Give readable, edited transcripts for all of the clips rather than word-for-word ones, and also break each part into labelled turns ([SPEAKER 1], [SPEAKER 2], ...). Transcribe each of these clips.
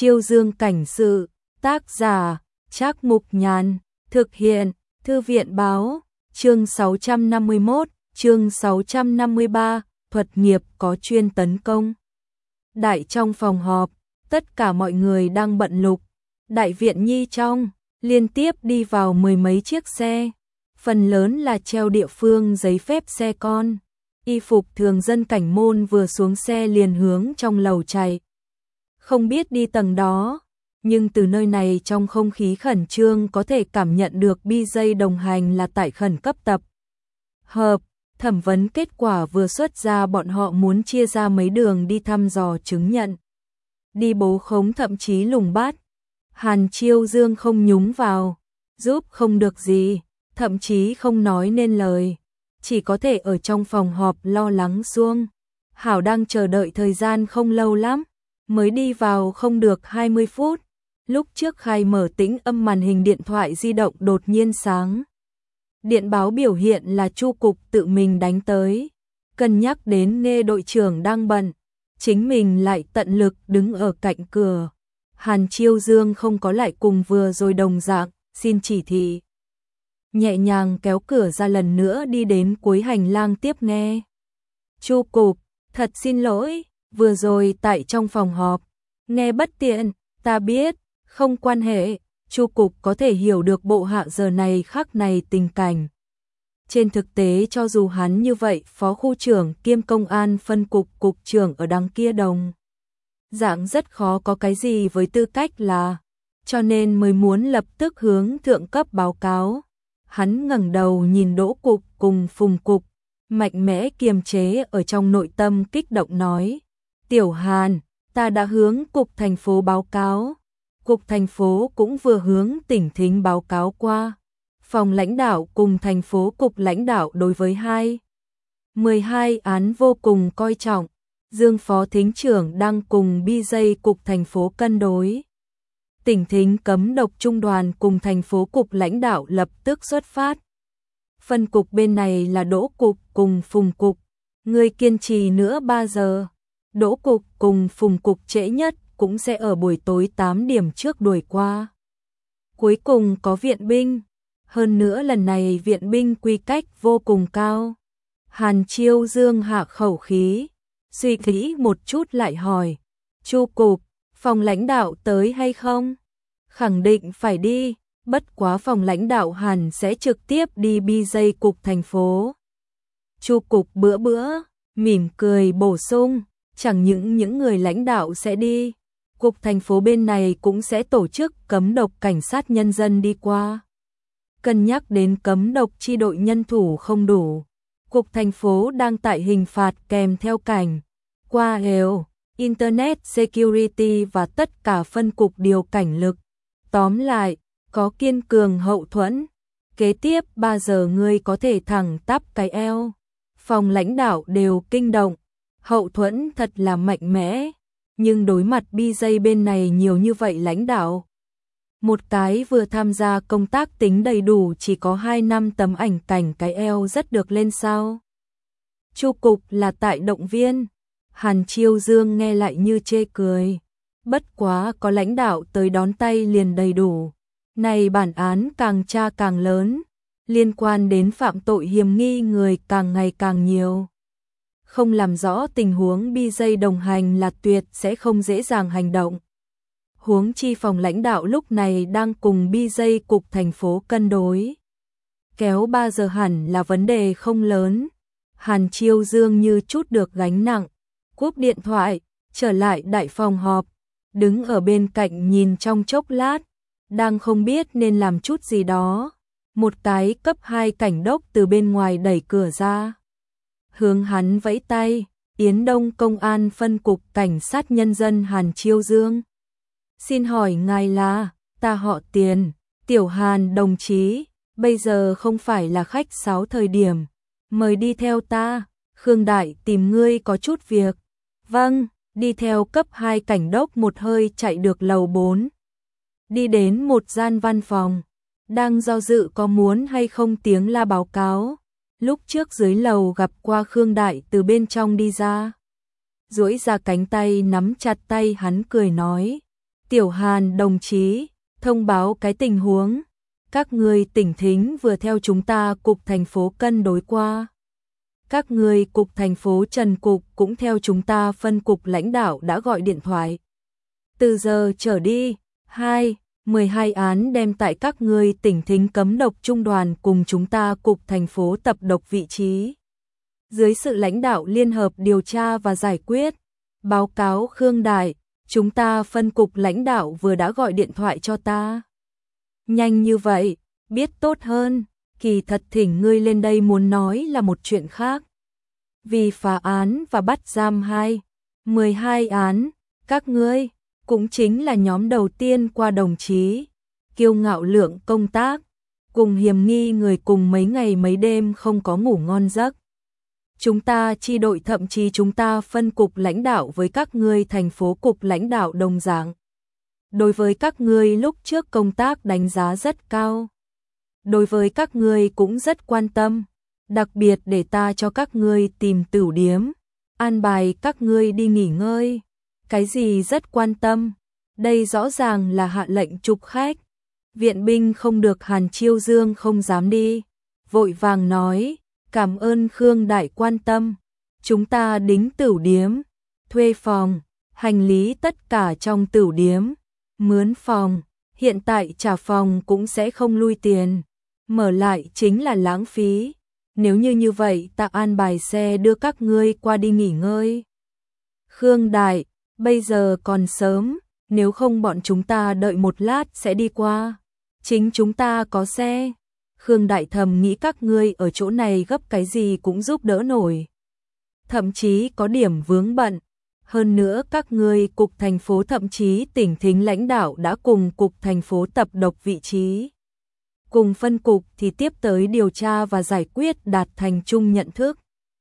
[SPEAKER 1] Chiêu Dương cảnh sự, tác giả, Trác Mục Nhàn, thực hiện, Thư viện báo, chương 651, chương 653, thuật nghiệp có chuyên tấn công. Đại trong phòng họp, tất cả mọi người đang bận lục. Đại viện Nhi trong, liên tiếp đi vào mười mấy chiếc xe, phần lớn là treo địa phương giấy phép xe con. Y phục thường dân cảnh môn vừa xuống xe liền hướng trong lầu chạy. Không biết đi tầng đó, nhưng từ nơi này trong không khí khẩn trương có thể cảm nhận được BJ đồng hành là tại khẩn cấp tập hợp. Thẩm vấn kết quả vừa xuất ra, bọn họ muốn chia ra mấy đường đi thăm dò chứng nhận, đi bố khống, thậm chí lùng bắt. Hàn Chiêu Dương không nhúng vào, giúp không được gì, thậm chí không nói nên lời, chỉ có thể ở trong phòng họp lo lắng suông. Hảo đang chờ đợi thời gian không lâu lắm, mới đi vào không được 20 phút. Lúc trước khai mở tĩnh âm màn hình điện thoại di động đột nhiên sáng. Điện báo biểu hiện là Chu cục tự mình đánh tới. Cân nhắc đến nghe đội trưởng đang bận, chính mình lại tận lực đứng ở cạnh cửa. Hàn Chiêu Dương không có lại cùng vừa rồi đồng dạng, xin chỉ thị. Nhẹ nhàng kéo cửa ra, lần nữa đi đến cuối hành lang tiếp nghe. Chu cục, thật xin lỗi, vừa rồi tại trong phòng họp, nghe bất tiện, ta biết, không quan hệ. Chu cục có thể hiểu được bộ hạ giờ này khắc này tình cảnh. Trên thực tế cho dù hắn như vậy, phó khu trưởng kiêm công an phân cục cục trưởng ở đằng kia đồng dạng rất khó có cái gì với tư cách là, cho nên mới muốn lập tức hướng thượng cấp báo cáo. Hắn ngẩng đầu nhìn Đỗ cục cùng Phùng cục, mạnh mẽ kiềm chế ở trong nội tâm kích động nói: Tiểu Hàn, ta đã hướng cục thành phố báo cáo. Cục thành phố cũng vừa hướng tỉnh thính báo cáo qua. Phòng lãnh đạo cùng thành phố cục lãnh đạo đối với 12 án vô cùng coi trọng. Dương phó thính trưởng đang cùng BJ cục thành phố cân đối. Tỉnh thính cấm độc trung đoàn cùng thành phố cục lãnh đạo lập tức xuất phát. Phân cục bên này là Đỗ cục cùng Phùng cục. Người kiên trì nữa 3 giờ. Đỗ cục cùng Phùng cục trễ nhất cũng sẽ ở buổi tối 8 điểm trước đuổi qua. Cuối cùng có viện binh. Hơn nữa lần này viện binh quy cách vô cùng cao. Hàn Chiêu Dương hạ khẩu khí, suy nghĩ một chút lại hỏi: Chu cục, phòng lãnh đạo tới hay không? Khẳng định phải đi, bất quá phòng lãnh đạo hẳn sẽ trực tiếp đi BJ cục thành phố. Chu cục bữa mỉm cười bổ sung: chẳng những người lãnh đạo sẽ đi, cục thành phố bên này cũng sẽ tổ chức cấm độc cảnh sát nhân dân đi qua. Cân nhắc đến cấm độc chi đội nhân thủ không đủ, cục thành phố đang tại hình phạt kèm theo cảnh qua hiệu, Internet Security và tất cả phân cục điều cảnh lực. Tóm lại, có kiên cường hậu thuẫn. Kế tiếp 3 giờ ngươi có thể thẳng tắp cái eo. Phòng lãnh đạo đều kinh động. Hậu thuẫn thật là mạnh mẽ. Nhưng đối mặt BJ bên này nhiều như vậy lãnh đạo, một cái vừa tham gia công tác tính đầy đủ chỉ có 2 năm tấm ảnh cảnh cái eo rất được lên sao? Chu cục là tại động viên. Hàn Chiêu Dương nghe lại như chê cười. Bất quá có lãnh đạo tới đón tay liền đầy đủ. Này bản án càng tra càng lớn, liên quan đến phạm tội hiểm nghi người càng ngày càng nhiều. Không làm rõ tình huống BJ đồng hành là tuyệt sẽ không dễ dàng hành động. Huống chi phòng lãnh đạo lúc này đang cùng BJ cục thành phố cân đối. Kéo 3 giờ hẳn là vấn đề không lớn. Hàn Chiêu Dương như chút được gánh nặng, cúp điện thoại, trở lại đại phòng họp, đứng ở bên cạnh nhìn trong chốc lát, đang không biết nên làm chút gì đó. Một cái cấp 2 cảnh đốc từ bên ngoài đẩy cửa ra, hướng hắn vẫy tay: Yến Đông công an phân cục cảnh sát nhân dân Hàn Chiêu Dương. Xin hỏi ngài là? Ta họ Tiền, Tiểu Hàn đồng chí, bây giờ không phải là khách sáo thời điểm, mời đi theo ta, Khương Đại tìm ngươi có chút việc. Vâng, đi theo cấp 2 cảnh đốc một hơi chạy được lầu 4. Đi đến một gian văn phòng, đang do dự có muốn hay không tiếng la báo cáo. Lúc trước dưới lầu gặp qua Khương Đại từ bên trong đi ra, duỗi ra cánh tay nắm chặt tay hắn cười nói: Tiểu Hàn đồng chí, thông báo cái tình huống. Các ngươi tỉnh thính vừa theo chúng ta cục thành phố cân đối qua. Các ngươi cục thành phố Trần cục cũng theo chúng ta phân cục lãnh đạo đã gọi điện thoại. Từ giờ trở đi, 12 án đem tại các ngươi tỉnh thính cấm độc trung đoàn cùng chúng ta cục thành phố tập độc vị trí. Dưới sự lãnh đạo liên hợp điều tra và giải quyết. Báo cáo Khương Đại, chúng ta phân cục lãnh đạo vừa đã gọi điện thoại cho ta. Nhanh như vậy, biết tốt hơn, kỳ thật thỉnh ngươi lên đây muốn nói là một chuyện khác. Vì phá án và bắt giam 12 án, các ngươi cũng chính là nhóm đầu tiên qua đồng chí. Kiêu ngạo lượng công tác, cùng hiểm nghi người cùng mấy ngày mấy đêm không có ngủ ngon giấc. Chúng ta chi đội thậm chí chúng ta phân cục lãnh đạo với các ngươi thành phố cục lãnh đạo đồng dạng. Đối với các ngươi lúc trước công tác đánh giá rất cao. Đối với các ngươi cũng rất quan tâm, đặc biệt để ta cho các ngươi tìm tửu điếm, an bài các ngươi đi nghỉ ngơi. Cái gì rất quan tâm, đây rõ ràng là hạ lệnh trục khách. Viện binh không được. Hàn Chiêu Dương không dám đi, vội vàng nói, cảm ơn Khương Đại quan tâm. Chúng ta đính tửu điếm, thuê phòng, hành lý tất cả trong tửu điếm, mướn phòng, hiện tại trả phòng cũng sẽ không lui tiền, mở lại chính là lãng phí. Nếu như vậy ta an bài xe đưa các ngươi qua đi nghỉ ngơi. Khương Đại, bây giờ còn sớm, nếu không bọn chúng ta đợi một lát sẽ đi qua. Chính chúng ta có xe. Khương Đại thầm nghĩ các ngươi ở chỗ này gấp cái gì cũng giúp đỡ nổi. Thậm chí có điểm vướng bận. Hơn nữa các ngươi cục thành phố thậm chí tỉnh thính lãnh đạo đã cùng cục thành phố tập độc vị trí. Cùng phân cục thì tiếp tới điều tra và giải quyết đạt thành chung nhận thức.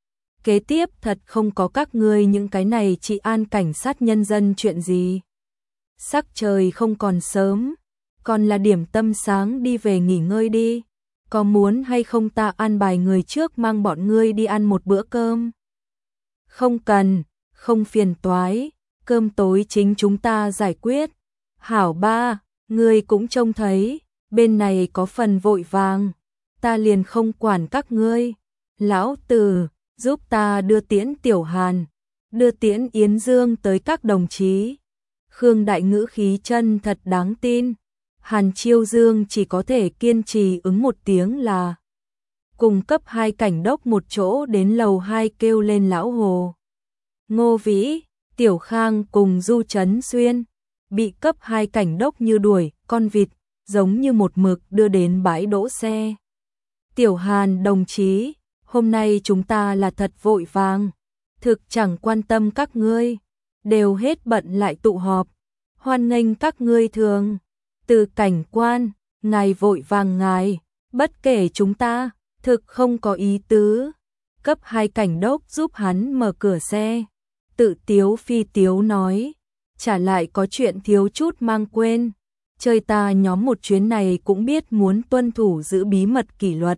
[SPEAKER 1] Kế tiếp thật không có các ngươi những cái này trị an cảnh sát nhân dân chuyện gì. Sắc trời không còn sớm, còn là điểm tâm sáng đi về nghỉ ngơi đi. Có muốn hay không ta an bài người trước mang bọn ngươi đi ăn một bữa cơm? Không cần, không phiền toái, cơm tối chính chúng ta giải quyết. Hảo ba, ngươi cũng trông thấy, bên này có phần vội vàng, ta liền không quản các ngươi. Lão Tử, giúp ta đưa tiễn Tiểu Hàn, đưa tiễn Yến Dương tới các đồng chí. Khương Đại ngữ khí chân thật đáng tin. Hàn Chiêu Dương chỉ có thể kiên trì ứng một tiếng là. Cùng cấp 2 cảnh đốc một chỗ đến lầu 2 kêu lên lão Hồ. Ngô Vĩ, Tiểu Khang cùng Du Trấn Xuyên, bị cấp 2 cảnh đốc như đuổi con vịt, giống như một mực đưa đến bãi đỗ xe. Tiểu Hàn đồng chí, hôm nay chúng ta là thật vội vàng, thực chẳng quan tâm các ngươi, đều hết bận lại tụ họp, hoan nghênh các ngươi thường. Từ cảnh quan, ngài vội vàng ngài, bất kể chúng ta, thực không có ý tứ. Cấp 2 cảnh đốc giúp hắn mở cửa xe. Tự tiếu phi tiếu nói, trả lại có chuyện thiếu chút mang quên. Chơi ta nhóm một chuyến này cũng biết muốn tuân thủ giữ bí mật kỷ luật.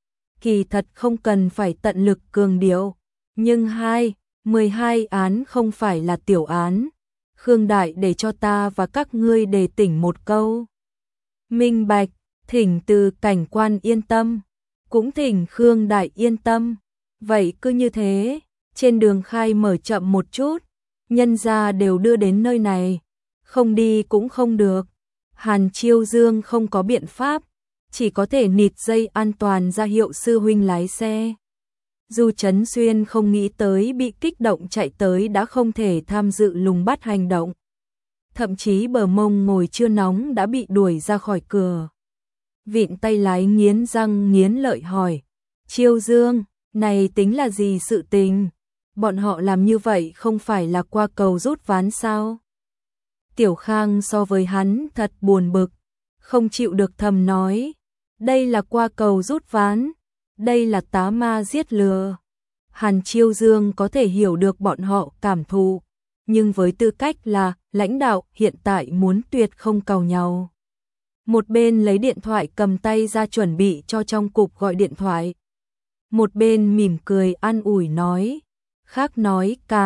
[SPEAKER 1] Kỳ thật không cần phải tận lực cường điệu, nhưng 12 án không phải là tiểu án. Khương Đại để cho ta và các ngươi đề tỉnh một câu. Minh bạch, thỉnh từ cảnh quan yên tâm, cũng thỉnh Khương Đại yên tâm. Vậy cứ như thế, trên đường khai mở chậm một chút, nhân gia đều đưa đến nơi này, không đi cũng không được. Hàn Chiêu Dương không có biện pháp, chỉ có thể nịt dây an toàn ra hiệu sư huynh lái xe. Du Trấn Xuyên không nghĩ tới bị kích động chạy tới đã không thể tham dự lùng bắt hành động. Thậm chí bờ mông ngồi chưa nóng đã bị đuổi ra khỏi cửa. Vịn tay lái nghiến răng nghiến lợi hỏi, Chiêu Dương, này tính là gì sự tình? Bọn họ làm như vậy không phải là qua cầu rút ván sao? Tiểu Khang so với hắn thật buồn bực, không chịu được thầm nói, đây là qua cầu rút ván, đây là tá ma giết lừa. Hàn Chiêu Dương có thể hiểu được bọn họ cảm thụ, nhưng với tư cách là lãnh đạo hiện tại muốn tuyệt không càu nhau. Một bên lấy điện thoại cầm tay ra chuẩn bị cho trong cục gọi điện thoại. Một bên mỉm cười an ủi nói, khác nói càn,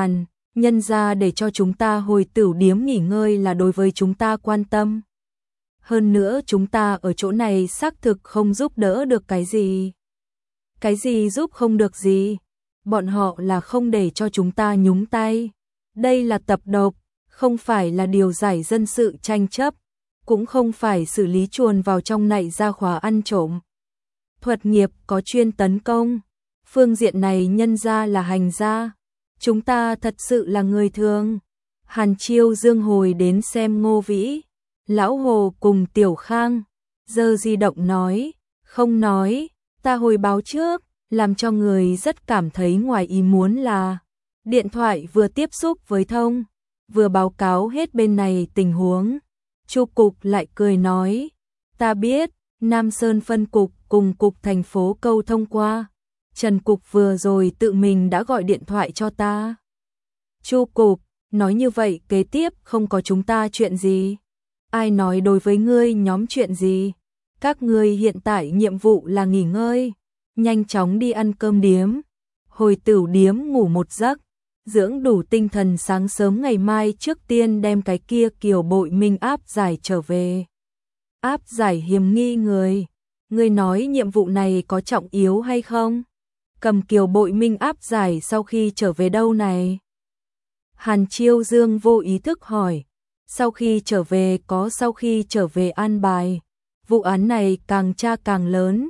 [SPEAKER 1] Nhân ra để cho chúng ta hồi Tửu điếm nghỉ ngơi là đối với chúng ta quan tâm. Hơn nữa chúng ta ở chỗ này xác thực không giúp đỡ được cái gì. Cái gì giúp không được gì? Bọn họ là không để cho chúng ta nhúng tay. Đây là tập độc, không phải là điều giải dân sự tranh chấp, cũng không phải xử lý chuồn vào trong nạy ra khóa ăn trộm. Thuật nghiệp có chuyên tấn công, phương diện này nhân ra là hành gia, chúng ta thật sự là người thường. Hàn Chiêu Dương hồi đến xem Ngô Vĩ, Lão Hồ cùng Tiểu Khang, giơ di động nói, không nói, ta hồi báo trước, làm cho người rất cảm thấy ngoài ý muốn là điện thoại vừa tiếp xúc với Thông, vừa báo cáo hết bên này tình huống. Chu cục lại cười nói, ta biết, Nam Sơn phân cục cùng cục thành phố câu thông qua, Trần cục vừa rồi tự mình đã gọi điện thoại cho ta. Chu cục, nói như vậy kế tiếp không có chúng ta chuyện gì. Ai nói đối với ngươi nhóm chuyện gì? Các ngươi hiện tại nhiệm vụ là nghỉ ngơi, nhanh chóng đi ăn cơm điếm, hồi Tửu điếm ngủ một giấc, dưỡng đủ tinh thần sáng sớm ngày mai trước tiên đem cái kia Kiều Bội Minh áp giải trở về. Áp giải hiểm nghi người, ngươi nói nhiệm vụ này có trọng yếu hay không? Cầm Kiều Bội Minh áp giải sau khi trở về đâu này? Hàn Chiêu Dương vô ý thức hỏi, sau khi trở về có sau khi trở về an bài, vụ án này càng tra càng lớn,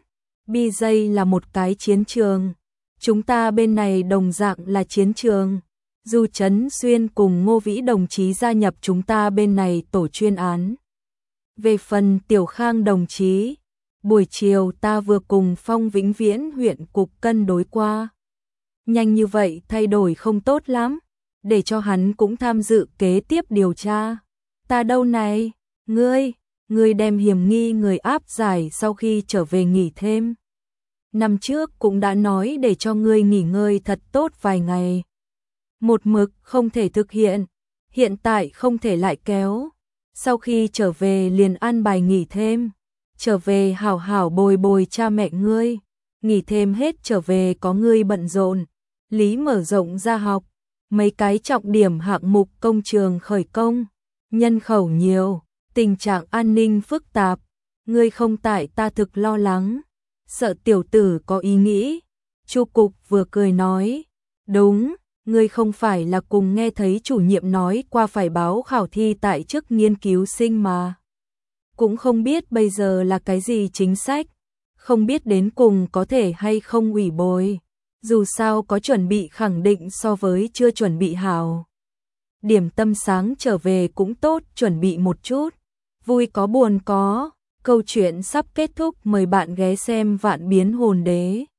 [SPEAKER 1] BJ là một cái chiến trường, chúng ta bên này đồng dạng là chiến trường, Du Chấn Xuyên cùng Ngô Vĩ đồng chí gia nhập chúng ta bên này tổ chuyên án. Về phần Tiểu Khang đồng chí, buổi chiều ta vừa cùng Phong Vĩnh Viễn huyện cục cân đối qua. Nhanh như vậy thay đổi không tốt lắm, để cho hắn cũng tham dự kế tiếp điều tra. Ta đâu này, ngươi đem hiểm nghi người áp giải sau khi trở về nghỉ thêm. Năm trước cũng đã nói để cho ngươi nghỉ ngơi thật tốt vài ngày. Một mực không thể thực hiện tại không thể lại kéo. Sau khi trở về liền an bài nghỉ thêm. Trở về hảo hảo bồi bồi cha mẹ ngươi. Nghỉ thêm hết trở về có ngươi bận rộn. Lý mở rộng ra học. Mấy cái trọng điểm hạng mục công trường khởi công. Nhân khẩu nhiều. Tình trạng an ninh phức tạp. Ngươi không tại ta thực lo lắng. Sợ tiểu tử có ý nghĩ. Chu cục vừa cười nói. Đúng, ngươi không phải là cùng nghe thấy chủ nhiệm nói qua phải báo khảo thi tại chức nghiên cứu sinh mà. Cũng không biết bây giờ là cái gì chính sách. Không biết đến cùng có thể hay không ủy bồi. Dù sao có chuẩn bị khẳng định so với chưa chuẩn bị hảo. Điểm tâm sáng trở về cũng tốt, chuẩn bị một chút. Vui có buồn có. Câu chuyện sắp kết thúc, mời bạn ghé xem Vạn Biến Hồn Đế.